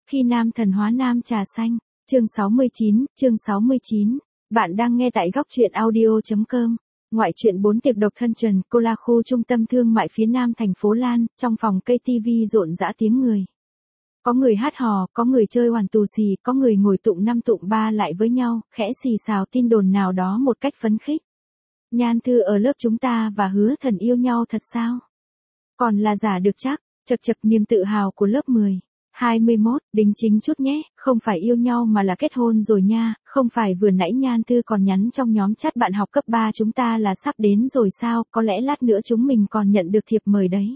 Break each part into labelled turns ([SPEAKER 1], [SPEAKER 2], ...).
[SPEAKER 1] Khi nam thần hóa nam trà xanh, chương 69. Bạn đang nghe tại góc truyện audio.com. Ngoại truyện 4 tiệc độc thân trần, cô la khu trung tâm thương mại phía nam thành phố Lan, trong phòng cây tivi rộn rã tiếng người. Có người hát hò, có người chơi hoàn tù xì, có người ngồi tụng năm tụng ba lại với nhau, khẽ xì xào tin đồn nào đó một cách phấn khích. Nhan Thư ở lớp chúng ta và Hứa Thần yêu nhau thật sao? Còn là giả được chắc, chật chật niềm tự hào của lớp 10. 21, đính chính chút nhé, không phải yêu nhau mà là kết hôn rồi nha, không phải vừa nãy Nhan Thư còn nhắn trong nhóm chat bạn học cấp 3 chúng ta là sắp đến rồi sao, có lẽ lát nữa chúng mình còn nhận được thiệp mời đấy.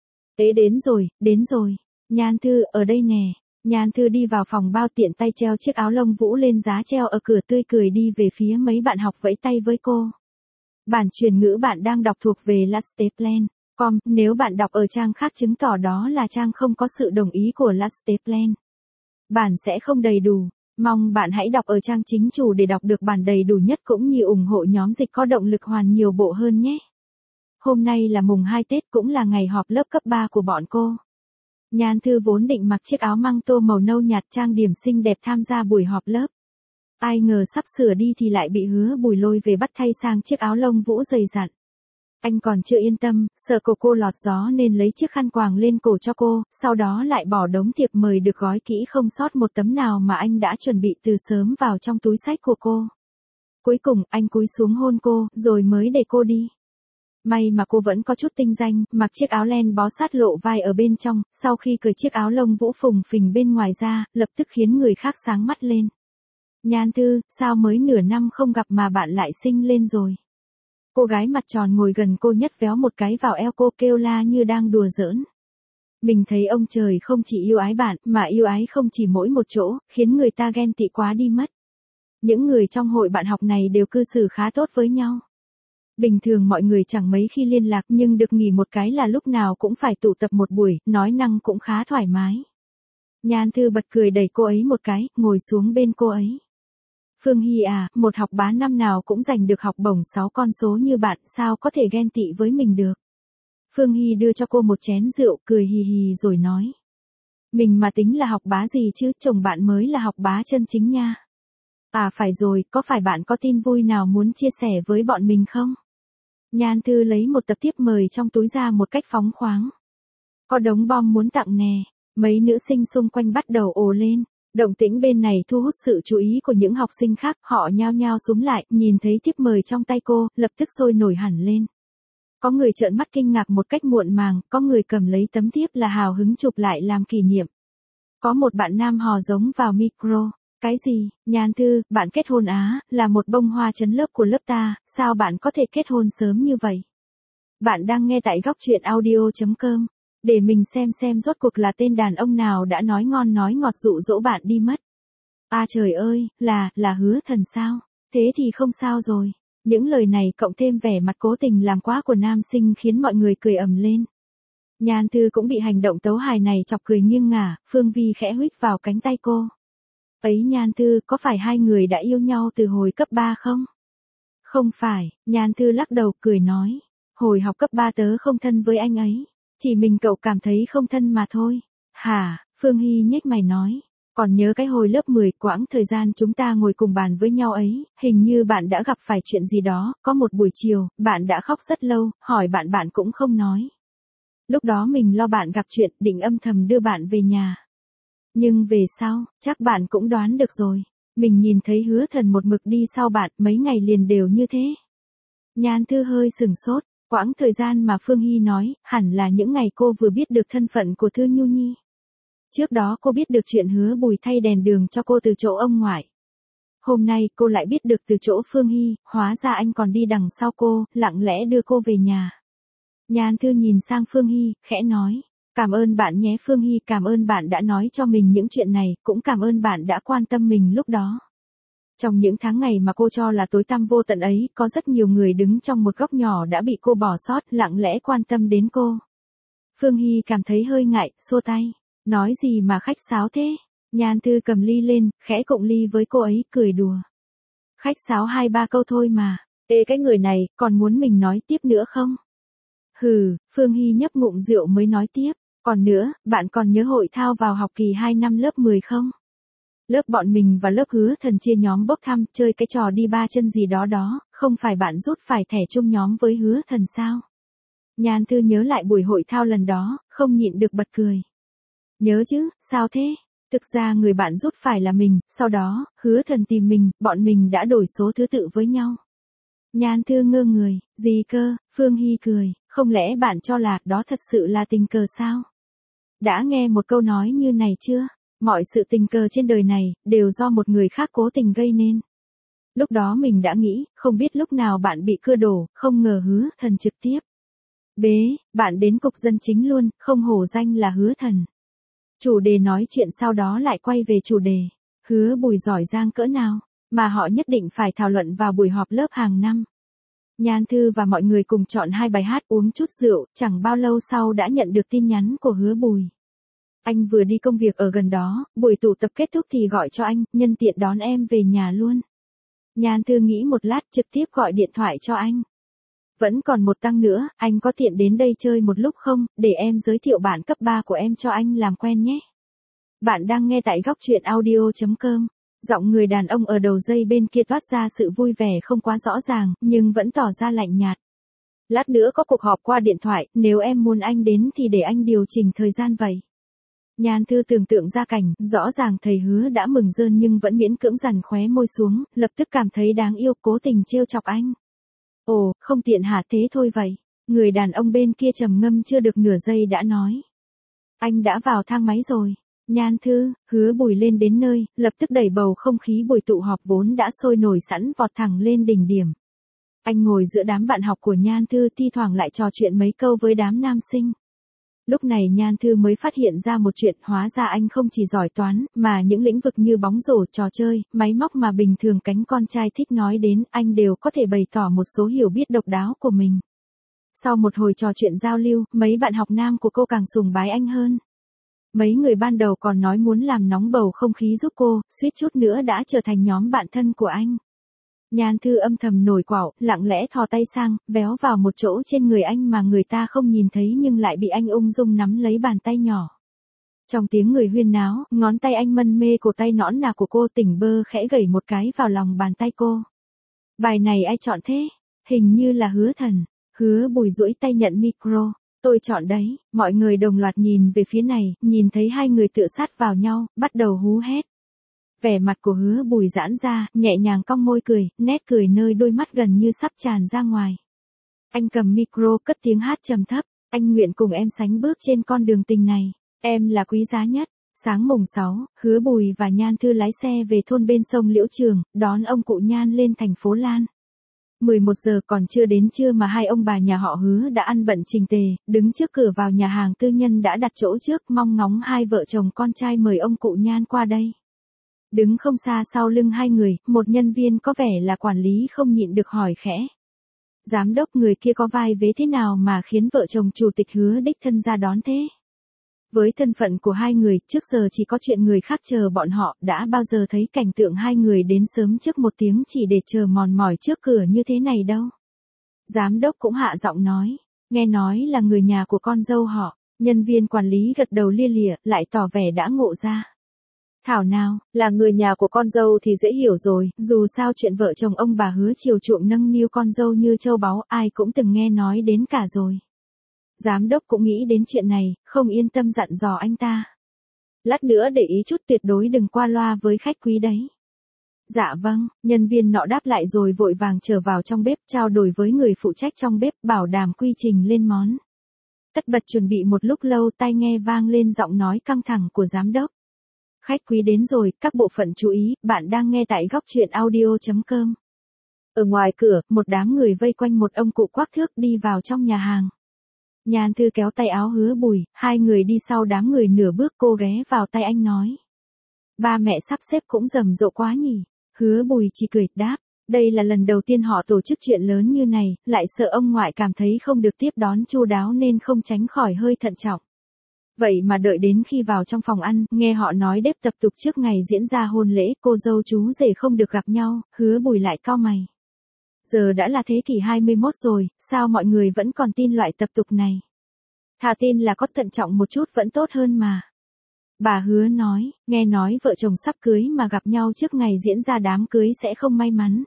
[SPEAKER 1] Ế đến rồi, Nhan Thư ở đây nè. Nhan Thư đi vào phòng bao tiện tay treo chiếc áo lông vũ lên giá treo ở cửa tươi cười đi về phía mấy bạn học vẫy tay với cô. Bản truyền ngữ bạn đang đọc thuộc về Lasteplan. Nếu bạn đọc ở trang khác chứng tỏ đó là trang không có sự đồng ý của Lasteplan. Bản sẽ không đầy đủ. Mong bạn hãy đọc ở trang chính chủ để đọc được bản đầy đủ nhất cũng như ủng hộ nhóm dịch có động lực hoàn nhiều bộ hơn nhé. Hôm nay là mùng 2 Tết cũng là ngày họp lớp cấp 3 của bọn cô. Nhan Thư vốn định mặc chiếc áo măng tô màu nâu nhạt trang điểm xinh đẹp tham gia buổi họp lớp. Ai ngờ sắp sửa đi thì lại bị Hứa Bùi lôi về bắt thay sang chiếc áo lông vũ dày dặn. Anh còn chưa yên tâm, sợ cô lọt gió nên lấy chiếc khăn quàng lên cổ cho cô, sau đó lại bỏ đống thiệp mời được gói kỹ không sót một tấm nào mà anh đã chuẩn bị từ sớm vào trong túi xách của cô. Cuối cùng, anh cúi xuống hôn cô, rồi mới để cô đi. May mà cô vẫn có chút tinh danh, mặc chiếc áo len bó sát lộ vai ở bên trong, sau khi cởi chiếc áo lông vũ phùng phình bên ngoài ra, lập tức khiến người khác sáng mắt lên. Nhan Thư, sao mới nửa năm không gặp mà bạn lại xinh lên rồi? Cô gái mặt tròn ngồi gần cô nhất véo một cái vào eo cô kêu la như đang đùa giỡn. Mình thấy ông trời không chỉ yêu ái bạn, mà yêu ái không chỉ mỗi một chỗ, khiến người ta ghen tị quá đi mất. Những người trong hội bạn học này đều cư xử khá tốt với nhau. Bình thường mọi người chẳng mấy khi liên lạc nhưng được nghỉ một cái là lúc nào cũng phải tụ tập một buổi, nói năng cũng khá thoải mái. Nhan Thư bật cười đẩy cô ấy một cái, ngồi xuống bên cô ấy. Phương Hy à, một học bá năm nào cũng giành được học bổng 6 con số như bạn, sao có thể ghen tị với mình được. Phương Hy đưa cho cô một chén rượu, cười hì hì rồi nói. Mình mà tính là học bá gì chứ, chồng bạn mới là học bá chân chính nha. À phải rồi, có phải bạn có tin vui nào muốn chia sẻ với bọn mình không? Nhan Thư lấy một tập thiếp mời trong túi ra một cách phóng khoáng. Có đống bom muốn tặng nè, mấy nữ sinh xung quanh bắt đầu ồ lên. Động tĩnh bên này thu hút sự chú ý của những học sinh khác, họ nhao nhao xúm lại, nhìn thấy thiếp mời trong tay cô, lập tức sôi nổi hẳn lên. Có người trợn mắt kinh ngạc một cách muộn màng, có người cầm lấy tấm thiếp là hào hứng chụp lại làm kỷ niệm. Có một bạn nam hò giống vào micro. Cái gì, Nhan Thư, bạn kết hôn á, là một bông hoa chấn lớp của lớp ta, sao bạn có thể kết hôn sớm như vậy? Bạn đang nghe tại góc truyện audio.com. Để mình xem rốt cuộc là tên đàn ông nào đã nói ngon nói ngọt dụ dỗ bạn đi mất. À trời ơi, là Hứa Thần sao? Thế thì không sao rồi. Những lời này cộng thêm vẻ mặt cố tình làm quá của nam sinh khiến mọi người cười ầm lên. Nhan Thư cũng bị hành động tấu hài này chọc cười nghiêng ngả, Phương Vi khẽ huých vào cánh tay cô. Ấy Nhan Thư, có phải hai người đã yêu nhau từ hồi cấp 3 không? Không phải, Nhan Thư lắc đầu cười nói. Hồi học cấp 3 tớ không thân với anh ấy. Chỉ mình cậu cảm thấy không thân mà thôi. Hả, Phương Hy nhếch mày nói. Còn nhớ cái hồi lớp 10 quãng thời gian chúng ta ngồi cùng bàn với nhau ấy, hình như bạn đã gặp phải chuyện gì đó, có một buổi chiều, bạn đã khóc rất lâu, hỏi bạn cũng không nói. Lúc đó mình lo bạn gặp chuyện, định âm thầm đưa bạn về nhà. Nhưng về sau, chắc bạn cũng đoán được rồi. Mình nhìn thấy Hứa Thần một mực đi sau bạn, mấy ngày liền đều như thế. Nhan Thư hơi sừng sốt. Quãng thời gian mà Phương Hy nói, hẳn là những ngày cô vừa biết được thân phận của Thư Nhu Nhi. Trước đó cô biết được chuyện Hứa Bùi thay đèn đường cho cô từ chỗ ông ngoại. Hôm nay cô lại biết được từ chỗ Phương Hy, hóa ra anh còn đi đằng sau cô, lặng lẽ đưa cô về nhà. Nhan Thư nhìn sang Phương Hy, khẽ nói. Cảm ơn bạn nhé Phương Hy, cảm ơn bạn đã nói cho mình những chuyện này, cũng cảm ơn bạn đã quan tâm mình lúc đó. Trong những tháng ngày mà cô cho là tối tăm vô tận ấy, có rất nhiều người đứng trong một góc nhỏ đã bị cô bỏ sót, lặng lẽ quan tâm đến cô. Phương Hy cảm thấy hơi ngại, xua tay. Nói gì mà khách sáo thế? Nhan Thư cầm ly lên, khẽ cụng ly với cô ấy, cười đùa. Khách sáo 2-3 câu thôi mà. Ê cái người này, còn muốn mình nói tiếp nữa không? Hừ, Phương Hy nhấp ngụm rượu mới nói tiếp. Còn nữa, bạn còn nhớ hội thao vào học kỳ 2 năm lớp 10 không? Lớp bọn mình và lớp Hứa Thần chia nhóm bốc thăm chơi cái trò đi ba chân gì đó đó, không phải bạn rút phải thẻ chung nhóm với Hứa Thần sao? Nhan Thư nhớ lại buổi hội thao lần đó, không nhịn được bật cười. Nhớ chứ, sao thế? Thực ra người bạn rút phải là mình, sau đó, Hứa Thần tìm mình, bọn mình đã đổi số thứ tự với nhau. Nhan Thư ngơ người, gì cơ? Phương Hy cười, không lẽ bạn cho là đó thật sự là tình cờ sao? Đã nghe một câu nói như này chưa? Mọi sự tình cờ trên đời này, đều do một người khác cố tình gây nên. Lúc đó mình đã nghĩ, không biết lúc nào bạn bị cưa đổ, không ngờ Hứa Thần trực tiếp. Bế, bạn đến cục dân chính luôn, không hổ danh là Hứa Thần. Chủ đề nói chuyện sau đó lại quay về chủ đề. Hứa Bùi giỏi giang cỡ nào, mà họ nhất định phải thảo luận vào buổi họp lớp hàng năm. Nhan Thư và mọi người cùng chọn 2 bài hát uống chút rượu, chẳng bao lâu sau đã nhận được tin nhắn của Hứa Bùi. Anh vừa đi công việc ở gần đó, buổi tụ tập kết thúc thì gọi cho anh, nhân tiện đón em về nhà luôn. Nhan Thư nghĩ một lát trực tiếp gọi điện thoại cho anh. Vẫn còn một tăng nữa, anh có tiện đến đây chơi một lúc không, để em giới thiệu bạn cấp 3 của em cho anh làm quen nhé. Bạn đang nghe tại góc truyện audio.com. Giọng người đàn ông ở đầu dây bên kia toát ra sự vui vẻ không quá rõ ràng, nhưng vẫn tỏ ra lạnh nhạt. Lát nữa có cuộc họp qua điện thoại, nếu em muốn anh đến thì để anh điều chỉnh thời gian vậy. Nhan Thư tưởng tượng ra cảnh, rõ ràng thầy Hứa đã mừng rơn nhưng vẫn miễn cưỡng dằn khóe môi xuống, lập tức cảm thấy đáng yêu cố tình trêu chọc anh. Ồ, không tiện hả, thế thôi vậy. Người đàn ông bên kia trầm ngâm chưa được nửa giây đã nói. Anh đã vào thang máy rồi. Nhan Thư, Hứa Bùi lên đến nơi, lập tức đẩy bầu không khí buổi tụ họp vốn đã sôi nổi sẵn vọt thẳng lên đỉnh điểm. Anh ngồi giữa đám bạn học của Nhan Thư thi thoảng lại trò chuyện mấy câu với đám nam sinh. Lúc này Nhan Thư mới phát hiện ra một chuyện, hóa ra anh không chỉ giỏi toán, mà những lĩnh vực như bóng rổ, trò chơi, máy móc mà bình thường cánh con trai thích nói đến, anh đều có thể bày tỏ một số hiểu biết độc đáo của mình. Sau một hồi trò chuyện giao lưu, mấy bạn học nam của cô càng sùng bái anh hơn. Mấy người ban đầu còn nói muốn làm nóng bầu không khí giúp cô, suýt chút nữa đã trở thành nhóm bạn thân của anh. Nhan Thư âm thầm nổi quạo, lặng lẽ thò tay sang, véo vào một chỗ trên người anh mà người ta không nhìn thấy nhưng lại bị anh ung dung nắm lấy bàn tay nhỏ. Trong tiếng người huyên náo, ngón tay anh mân mê cổ tay nõn nà của cô, tỉnh bơ khẽ gẩy một cái vào lòng bàn tay cô. Bài này ai chọn thế? Hình như là Hứa Thần. Hứa Bùi duỗi tay nhận micro. Tôi chọn đấy. Mọi người đồng loạt nhìn về phía này, nhìn thấy hai người tựa sát vào nhau, bắt đầu hú hét. Vẻ mặt của Hứa Bùi giãn ra, nhẹ nhàng cong môi cười, nét cười nơi đôi mắt gần như sắp tràn ra ngoài. Anh cầm micro cất tiếng hát trầm thấp, anh nguyện cùng em sánh bước trên con đường tình này, em là quý giá nhất. Sáng mùng 6, Hứa Bùi và Nhan Thư lái xe về thôn bên sông Liễu Trường, đón ông cụ Nhan lên thành phố Lan. 11 giờ còn chưa đến trưa mà hai ông bà nhà họ Hứa đã ăn bận chỉnh tề, đứng trước cửa vào nhà hàng tư nhân đã đặt chỗ trước, mong ngóng hai vợ chồng con trai mời ông cụ Nhan qua đây. Đứng không xa sau lưng hai người, một nhân viên có vẻ là quản lý không nhịn được hỏi khẽ. Giám đốc, người kia có vai vế thế nào mà khiến vợ chồng chủ tịch Hứa đích thân ra đón thế? Với thân phận của hai người, trước giờ chỉ có chuyện người khác chờ bọn họ, đã bao giờ thấy cảnh tượng hai người đến sớm trước một tiếng chỉ để chờ mòn mỏi trước cửa như thế này đâu. Giám đốc cũng hạ giọng nói, nghe nói là người nhà của con dâu họ. Nhân viên quản lý gật đầu lia lịa, lại tỏ vẻ đã ngộ ra. Thảo nào, là người nhà của con dâu thì dễ hiểu rồi, dù sao chuyện vợ chồng ông bà Hứa chiều chuộng nâng niu con dâu như châu báu, ai cũng từng nghe nói đến cả rồi. Giám đốc cũng nghĩ đến chuyện này, không yên tâm dặn dò anh ta. Lát nữa để ý chút, tuyệt đối đừng qua loa với khách quý đấy. Dạ vâng, nhân viên nọ đáp lại rồi vội vàng trở vào trong bếp, trao đổi với người phụ trách trong bếp, bảo đảm quy trình lên món. Tất bật chuẩn bị một lúc lâu, tai nghe vang lên giọng nói căng thẳng của giám đốc. Khách quý đến rồi, các bộ phận chú ý, bạn đang nghe tại góc truyện audio.com. Ở ngoài cửa, một đám người vây quanh một ông cụ quắc thước đi vào trong nhà hàng. Nhan Thư kéo tay áo Hứa Bùi, hai người đi sau đám người nửa bước, cô ghé vào tay anh nói. Ba mẹ sắp xếp cũng rầm rộ quá nhỉ. Hứa Bùi chỉ cười, đáp. Đây là lần đầu tiên họ tổ chức chuyện lớn như này, lại sợ ông ngoại cảm thấy không được tiếp đón chu đáo nên không tránh khỏi hơi thận trọng. Vậy mà đợi đến khi vào trong phòng ăn, nghe họ nói đếp tập tục trước ngày diễn ra hôn lễ, cô dâu chú rể không được gặp nhau, Hứa Bùi lại cau mày. Giờ đã là thế kỷ 21 rồi, sao mọi người vẫn còn tin loại tập tục này? Thà tin là có thận trọng một chút vẫn tốt hơn mà. Bà Hứa nói, nghe nói vợ chồng sắp cưới mà gặp nhau trước ngày diễn ra đám cưới sẽ không may mắn.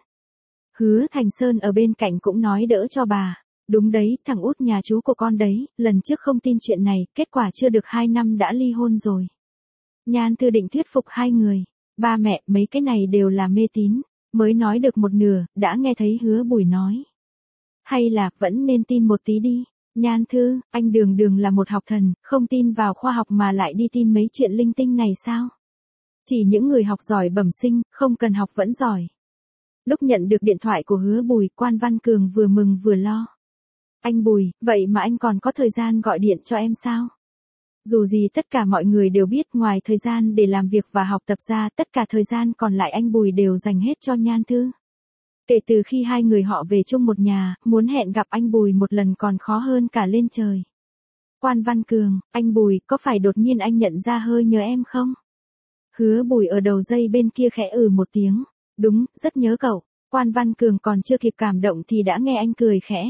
[SPEAKER 1] Hứa Thành Sơn ở bên cạnh cũng nói đỡ cho bà. Đúng đấy, thằng út nhà chú của con đấy, lần trước không tin chuyện này, kết quả chưa được 2 năm đã ly hôn rồi. Nhan Thư định thuyết phục hai người. Ba mẹ, mấy cái này đều là mê tín. Mới nói được một nửa, đã nghe thấy Hứa Bùi nói. Hay là, vẫn nên tin một tí đi. Nhan Thư, anh đường đường là một học thần, không tin vào khoa học mà lại đi tin mấy chuyện linh tinh này sao? Chỉ những người học giỏi bẩm sinh, không cần học vẫn giỏi. Lúc nhận được điện thoại của Hứa Bùi, Quan Văn Cường vừa mừng vừa lo. Anh Bùi, vậy mà anh còn có thời gian gọi điện cho em sao? Dù gì tất cả mọi người đều biết ngoài thời gian để làm việc và học tập ra, tất cả thời gian còn lại anh Bùi đều dành hết cho Nhan Thư. Kể từ khi hai người họ về chung một nhà, muốn hẹn gặp anh Bùi một lần còn khó hơn cả lên trời. Quan Văn Cường, anh Bùi, có phải đột nhiên anh nhận ra hơi nhớ em không? Hứa Bùi ở đầu dây bên kia khẽ một tiếng. Đúng, rất nhớ cậu. Quan Văn Cường còn chưa kịp cảm động thì đã nghe anh cười khẽ.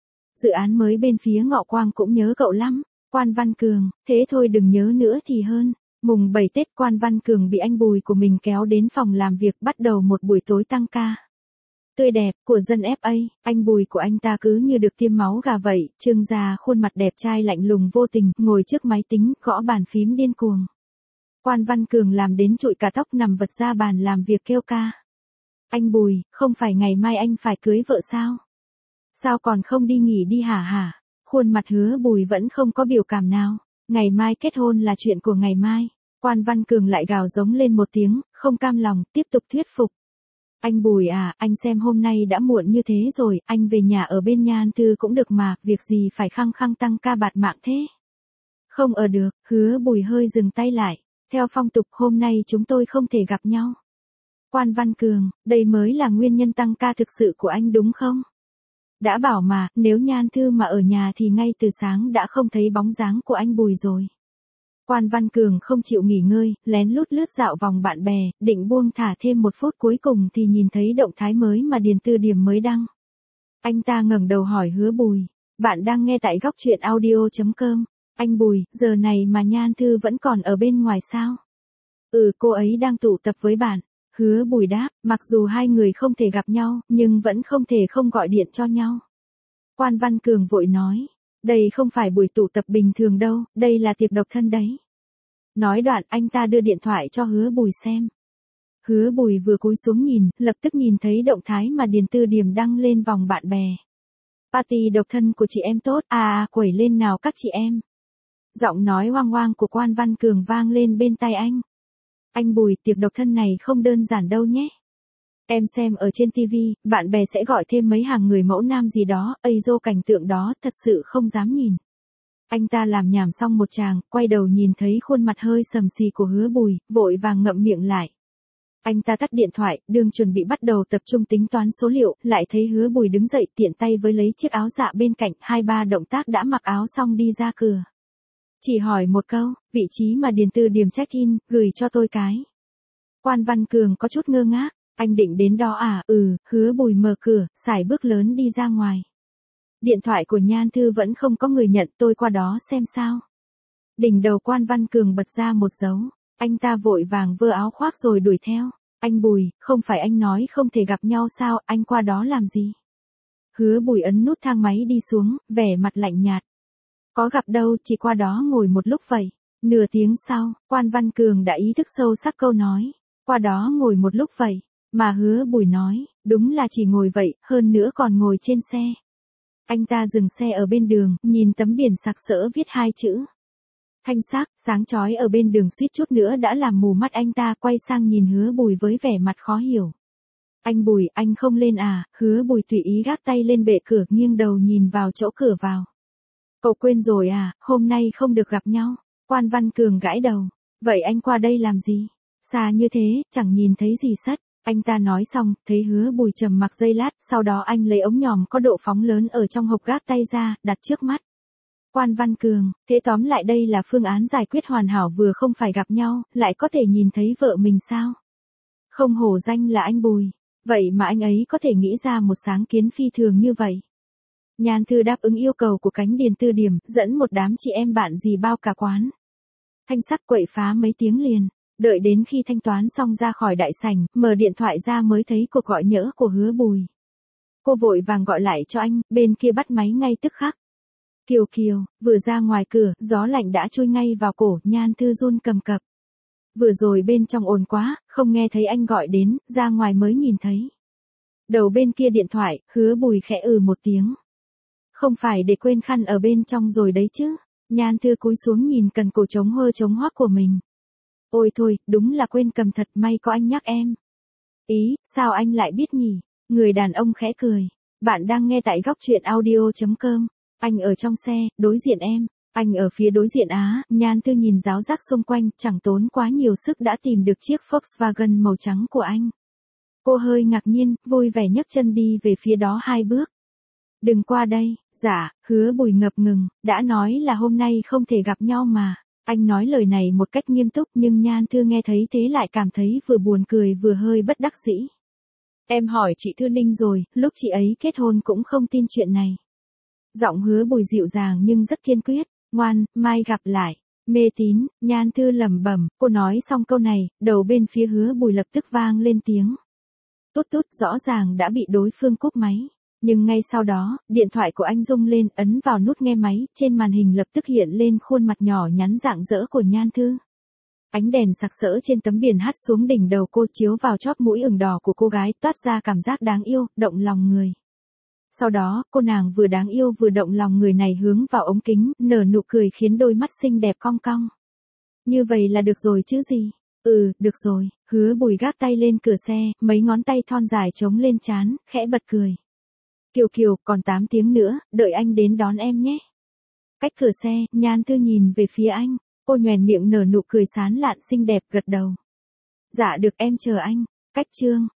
[SPEAKER 1] Dự án mới bên phía Ngọ Quang cũng nhớ cậu lắm. Quan Văn Cường, thế thôi đừng nhớ nữa thì hơn. Mùng 7 Tết Quan Văn Cường bị anh Bùi của mình kéo đến phòng làm việc bắt đầu một buổi tối tăng ca. Tươi đẹp, của dân FA, anh Bùi của anh ta cứ như được tiêm máu gà vậy, trương ra khuôn mặt đẹp trai lạnh lùng vô tình, ngồi trước máy tính, gõ bàn phím điên cuồng. Quan Văn Cường làm đến trụi cả tóc nằm vật ra bàn làm việc kêu ca. Anh Bùi, không phải ngày mai anh phải cưới vợ sao? Sao còn không đi nghỉ đi hả hả? Khuôn mặt Hứa Bùi vẫn không có biểu cảm nào. Ngày mai kết hôn là chuyện của ngày mai. Quan Văn Cường lại gào giống lên một tiếng, không cam lòng, tiếp tục thuyết phục. Anh Bùi à, anh xem hôm nay đã muộn như thế rồi, anh về nhà ở bên Nhan Thư cũng được mà, việc gì phải khăng khăng tăng ca bạt mạng thế? Không ở được, Hứa Bùi hơi dừng tay lại. Theo phong tục hôm nay chúng tôi không thể gặp nhau. Quan Văn Cường, đây mới là nguyên nhân tăng ca thực sự của anh đúng không? Đã bảo mà, nếu Nhan Thư mà ở nhà thì ngay từ sáng đã không thấy bóng dáng của anh Bùi rồi. Quan Văn Cường không chịu nghỉ ngơi, lén lút lướt dạo vòng bạn bè, định buông thả thêm một phút cuối cùng thì nhìn thấy động thái mới mà Điền Tư Điểm mới đăng. Anh ta ngẩng đầu hỏi Hứa Bùi, bạn đang nghe tại góc truyện audio.com. Anh Bùi, giờ này mà Nhan Thư vẫn còn ở bên ngoài sao? Cô ấy đang tụ tập với bạn. Hứa Bùi đáp, mặc dù hai người không thể gặp nhau, nhưng vẫn không thể không gọi điện cho nhau. Quan Văn Cường vội nói, đây không phải buổi tụ tập bình thường đâu, đây là tiệc độc thân đấy. Nói đoạn anh ta đưa điện thoại cho Hứa Bùi xem. Hứa Bùi vừa cúi xuống nhìn, lập tức nhìn thấy động thái mà Điền Tư Điểm đăng lên vòng bạn bè. Party độc thân của chị em tốt, quẩy lên nào các chị em. Giọng nói hoang hoang của Quan Văn Cường vang lên bên tai anh. Anh Bùi, tiệc độc thân này không đơn giản đâu nhé. Em xem ở trên TV, bạn bè sẽ gọi thêm mấy hàng người mẫu nam gì đó, dô cảnh tượng đó, thật sự không dám nhìn. Anh ta làm nhảm xong một tràng, quay đầu nhìn thấy khuôn mặt hơi sầm xì của Hứa Bùi, vội vàng ngậm miệng lại. Anh ta tắt điện thoại, đương chuẩn bị bắt đầu tập trung tính toán số liệu, lại thấy Hứa Bùi đứng dậy tiện tay với lấy chiếc áo dạ bên cạnh, 2-3 động tác đã mặc áo xong đi ra cửa. Chỉ hỏi một câu, vị trí mà Điền Tư Điểm check-in, gửi cho tôi cái. Quan Văn Cường có chút ngơ ngác, anh định đến đó à? Hứa Bùi mở cửa, sải bước lớn đi ra ngoài. Điện thoại của Nhan Thư vẫn không có người nhận, tôi qua đó xem sao. Đỉnh đầu Quan Văn Cường bật ra một dấu, anh ta vội vàng vơ áo khoác rồi đuổi theo. Anh Bùi, không phải anh nói không thể gặp nhau sao, anh qua đó làm gì? Hứa Bùi ấn nút thang máy đi xuống, vẻ mặt lạnh nhạt. Có gặp đâu, chỉ qua đó ngồi một lúc vậy. Nửa tiếng sau, Quan Văn Cường đã ý thức sâu sắc câu nói. Qua đó ngồi một lúc vậy. Mà Hứa Bùi nói, đúng là chỉ ngồi vậy, hơn nữa còn ngồi trên xe. Anh ta dừng xe ở bên đường, nhìn tấm biển sặc sỡ viết 2 chữ. Thanh sắc, sáng chói ở bên đường suýt chút nữa đã làm mù mắt anh ta, quay sang nhìn Hứa Bùi với vẻ mặt khó hiểu. Anh Bùi, anh không lên à? Hứa Bùi tùy ý gác tay lên bệ cửa, nghiêng đầu nhìn vào chỗ cửa vào. Cậu quên rồi à, hôm nay không được gặp nhau. Quan Văn Cường gãi đầu. Vậy anh qua đây làm gì? Xa như thế, chẳng nhìn thấy gì sất. Anh ta nói xong, thấy Hứa Bùi trầm mặc giây lát, sau đó anh lấy ống nhòm có độ phóng lớn ở trong hộp gác tay ra, đặt trước mắt. Quan Văn Cường, thế tóm lại đây là phương án giải quyết hoàn hảo, vừa không phải gặp nhau, lại có thể nhìn thấy vợ mình sao? Không hổ danh là anh Bùi. Vậy mà anh ấy có thể nghĩ ra một sáng kiến phi thường như vậy. Nhan Thư đáp ứng yêu cầu của Cánh Điền Tư Điểm, dẫn một đám chị em bạn dì bao cả quán. Thanh sắc quậy phá mấy tiếng liền, đợi đến khi thanh toán xong ra khỏi đại sảnh, mở điện thoại ra mới thấy cuộc gọi nhỡ của Hứa Bùi. Cô vội vàng gọi lại cho anh, bên kia bắt máy ngay tức khắc. Kiều Kiều, vừa ra ngoài cửa, gió lạnh đã trôi ngay vào cổ, Nhan Thư run cầm cập. Vừa rồi bên trong ồn quá, không nghe thấy anh gọi đến, ra ngoài mới nhìn thấy. Đầu bên kia điện thoại, Hứa Bùi khẽ một tiếng. Không phải để quên khăn ở bên trong rồi đấy chứ. Nhan Thư cúi xuống nhìn cần cổ trống hơ trống hoác của mình. Ôi thôi, đúng là quên cầm thật, may có anh nhắc em. Ý, sao anh lại biết nhỉ? Người đàn ông khẽ cười. Bạn đang nghe tại góc truyện audio.com. Anh ở trong xe, đối diện em. Anh ở phía đối diện á. Nhan Thư nhìn ráo rác xung quanh, chẳng tốn quá nhiều sức đã tìm được chiếc Volkswagen màu trắng của anh. Cô hơi ngạc nhiên, vui vẻ nhấc chân đi về phía đó 2 bước. Đừng qua đây. Dạ, Hứa Bùi ngập ngừng, đã nói là hôm nay không thể gặp nhau mà. Anh nói lời này một cách nghiêm túc nhưng Nhan Thư nghe thấy thế lại cảm thấy vừa buồn cười vừa hơi bất đắc dĩ. Em hỏi chị Thư Ninh rồi, lúc chị ấy kết hôn cũng không tin chuyện này. Giọng Hứa Bùi dịu dàng nhưng rất kiên quyết, ngoan, mai gặp lại. Mê tín, Nhan Thư lẩm bẩm, cô nói xong câu này, đầu bên phía Hứa Bùi lập tức vang lên tiếng. Tút tút, rõ ràng đã bị đối phương cúp máy. Nhưng ngay sau đó, điện thoại của anh rung lên, ấn vào nút nghe máy, trên màn hình lập tức hiện lên khuôn mặt nhỏ nhắn rạng rỡ của Nhan Thư. Ánh đèn sặc sỡ trên tấm biển hắt xuống đỉnh đầu cô chiếu vào chóp mũi ửng đỏ của cô gái, toát ra cảm giác đáng yêu, động lòng người. Sau đó, cô nàng vừa đáng yêu vừa động lòng người này hướng vào ống kính, nở nụ cười khiến đôi mắt xinh đẹp cong cong. Như vậy là được rồi chứ gì? Được rồi. Hứa Bùi gác tay lên cửa xe, mấy ngón tay thon dài chống lên trán, khẽ bật cười. Kiều Kiều, còn 8 tiếng nữa, đợi anh đến đón em nhé. Cách cửa xe, Nhan Thư nhìn về phía anh, cô nhoẻn miệng nở nụ cười sán lạn xinh đẹp gật đầu. Dạ được, em chờ anh. Cách chương